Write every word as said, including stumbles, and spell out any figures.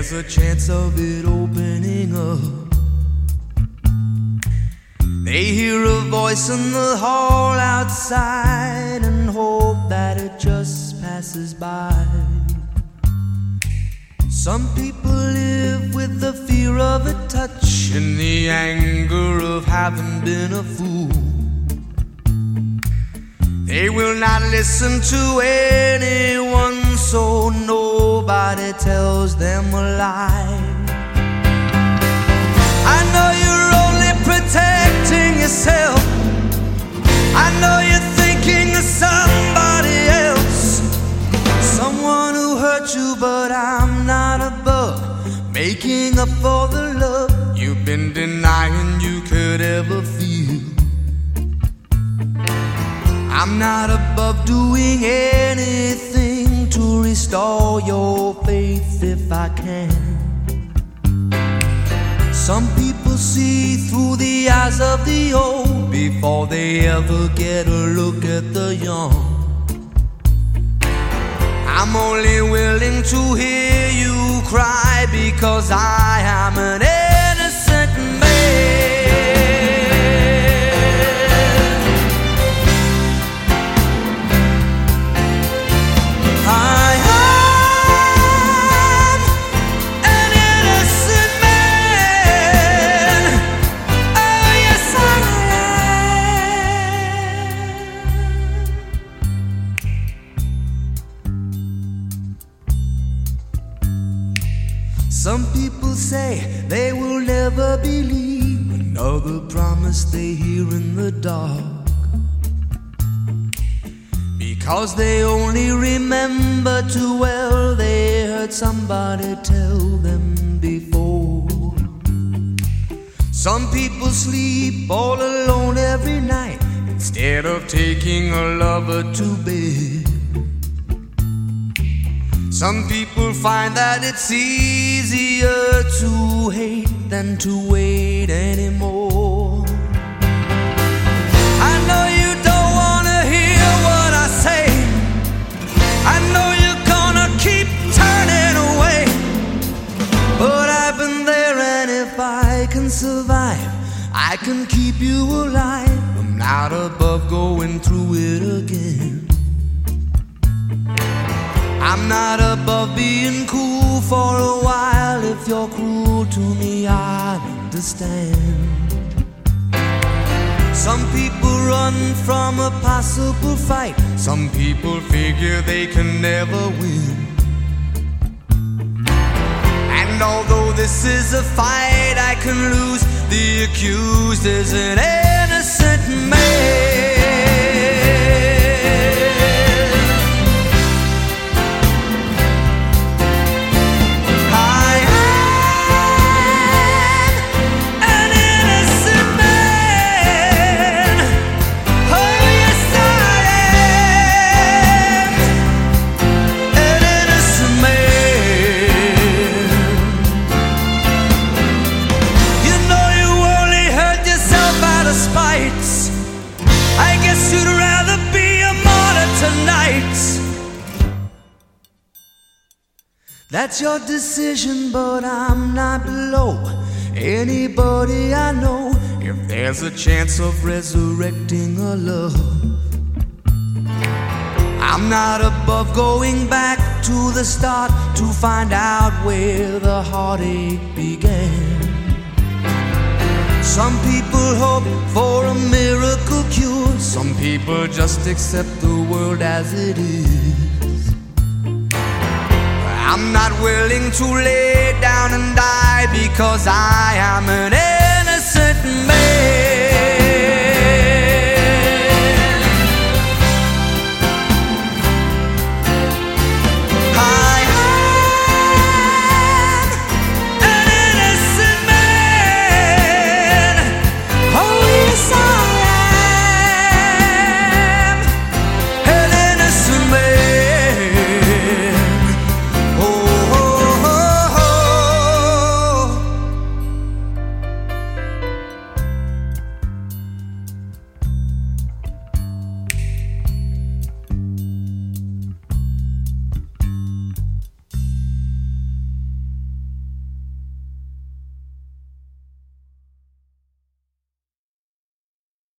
there's a chance of it opening up. They hear a voice in the hall outside and hope that it just passes by. Some people live with the fear of a touch and the anger of having been a fool. They will not listen to anyone, so nobody tells them a lie. I know you're only protecting yourself. I know you're thinking of somebody else, someone who hurt you, but I'm not above making up for the love you've been denying you could ever feel. I'm not above doing anything to restore your faith if I can. Some people see through the eyes of the old before they ever get a look at the young. I'm only willing to hear you cry because I am an innocent man. I am an innocent man. Oh yes I am. Some people say they will never believe another promise they hear in the dark, because they only remember too well they heard somebody tell them before. Some people sleep all alone every night instead of taking a lover to bed. Some people find that it's easier to hate than to wait anymore. I know you don't wanna hear what I say. I know you're gonna keep turning away, but I've been there, and if I can survive, I can keep you alive. I'm not above going through it again. I'm not above being cool for a while. If you're cruel to me, I understand. Some people run from a possible fight. Some people figure they can never win. And although this is a fight I can lose, the accused is an innocent man. That's your decision, but I'm not below anybody I know. If there's a chance of resurrecting a love, I'm not above going back to the start to find out where the heartache began. Some people hope for a miracle cure. Some people just accept the world as it is. I'm not willing to lay down and die because I am an